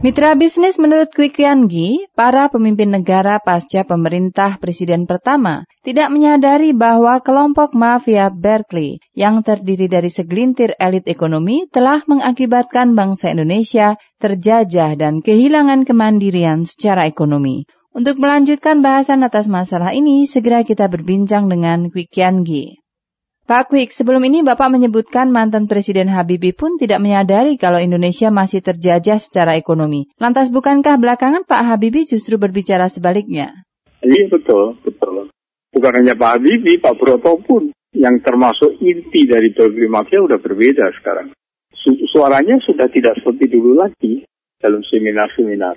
Mitra bisnis menurut Kwi Kian Gi, para pemimpin negara pasca pemerintah presiden pertama tidak menyadari bahwa kelompok mafia Berkeley yang terdiri dari segelintir elit ekonomi telah mengakibatkan bangsa Indonesia terjajah dan kehilangan kemandirian secara ekonomi. Untuk melanjutkan bahasan atas masalah ini, segera kita berbincang dengan Kwi Kian Gi. Pak Kwik, sebelum ini Bapak menyebutkan mantan Presiden Habibie pun tidak menyadari kalau Indonesia masih terjajah secara ekonomi. Lantas bukankah belakangan Pak Habibie justru berbicara sebaliknya? Iya betul. Bukan hanya Pak Habibie, Pak Broto pun yang termasuk inti dari Berkeley Mafia sudah berbeda sekarang. Suaranya sudah tidak seperti dulu lagi dalam seminar-seminar.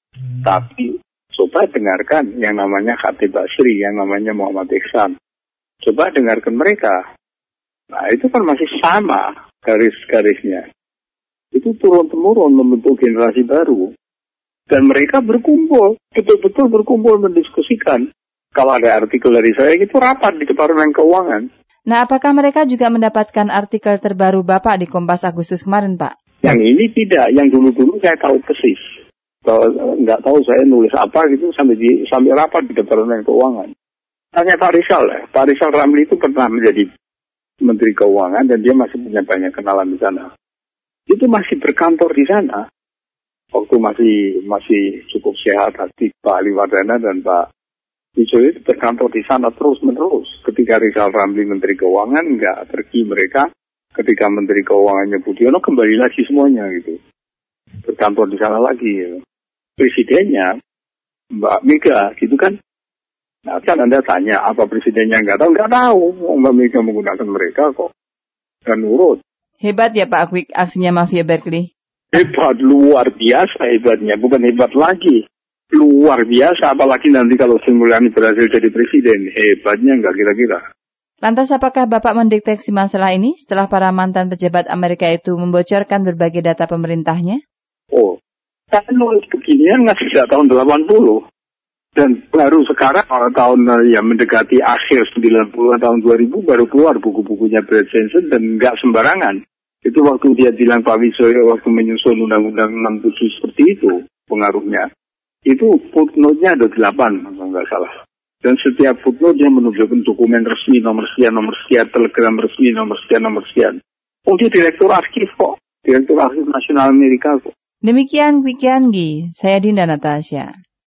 Tapi coba dengarkan yang namanya Khatib Basri, yang namanya Muhammad Ihsan. Coba dengarkan mereka. Nah, itu kan masih sama garis-garisnya. Itu turun-temurun membentuk generasi baru. Dan mereka berkumpul, betul-betul berkumpul mendiskusikan. Kalau ada artikel dari saya, itu rapat di Departemen Keuangan. Nah, apakah mereka juga mendapatkan artikel terbaru Bapak di Kompas Agustus kemarin, Pak? Yang ini tidak. Yang dulu-dulu saya tahu persis. Kalau nggak tahu saya nulis apa gitu sampai rapat di Departemen Keuangan. Tanya Pak Rizal ya. Pak Rizal Ramli itu pernah menjadi Menteri Keuangan dan dia masih punya banyak kenalan di sana. Itu masih berkantor di sana. Waktu masih cukup sehat hati Pak Ali Wardana dan Pak Wijoyo itu berkantor di sana terus-menerus. Ketika Rizal Ramli Menteri Keuangan nggak pergi mereka. Ketika Menteri Keuangannya Budiono kembali lagi semuanya gitu. Berkantor di sana lagi. Gitu. Presidennya Mbak Mega gitu kan. Nah, kan Anda tanya, apa presidennya nggak tahu? Nggak tahu. Mbak Mega menggunakan mereka kok. Dan nurut. Hebat ya Pak Kwik aksinya Mafia Berkeley? Hebat, luar biasa hebatnya. Bukan hebat lagi. Luar biasa, apalagi nanti kalau Sri Mulyani berhasil jadi presiden. Hebatnya nggak kira-kira. Lantas apakah Bapak mendeteksi masalah ini setelah para mantan pejabat Amerika itu membocorkan berbagai data pemerintahnya? Oh, saya nulis beginian nggak sejak tahun 80. Dan baru sekarang tahun mendekati akhir 90 tahun 2000 baru keluar buku-bukunya Brad Jensen dan nggak sembarangan. Itu waktu dia bilang Pak Wijoyo waktu menyusun Undang-Undang 67 seperti itu pengaruhnya. Itu footnote-nya ada 8 kalau nggak salah. Dan setiap footnote dia menunjukkan dokumen resmi nomor sekian, telegram resmi nomor sekian. Oh dia direktur arsip kok, direktur arsip nasional Amerika kok. Demikian Kwi Kian Gi, saya Dinda Natasha.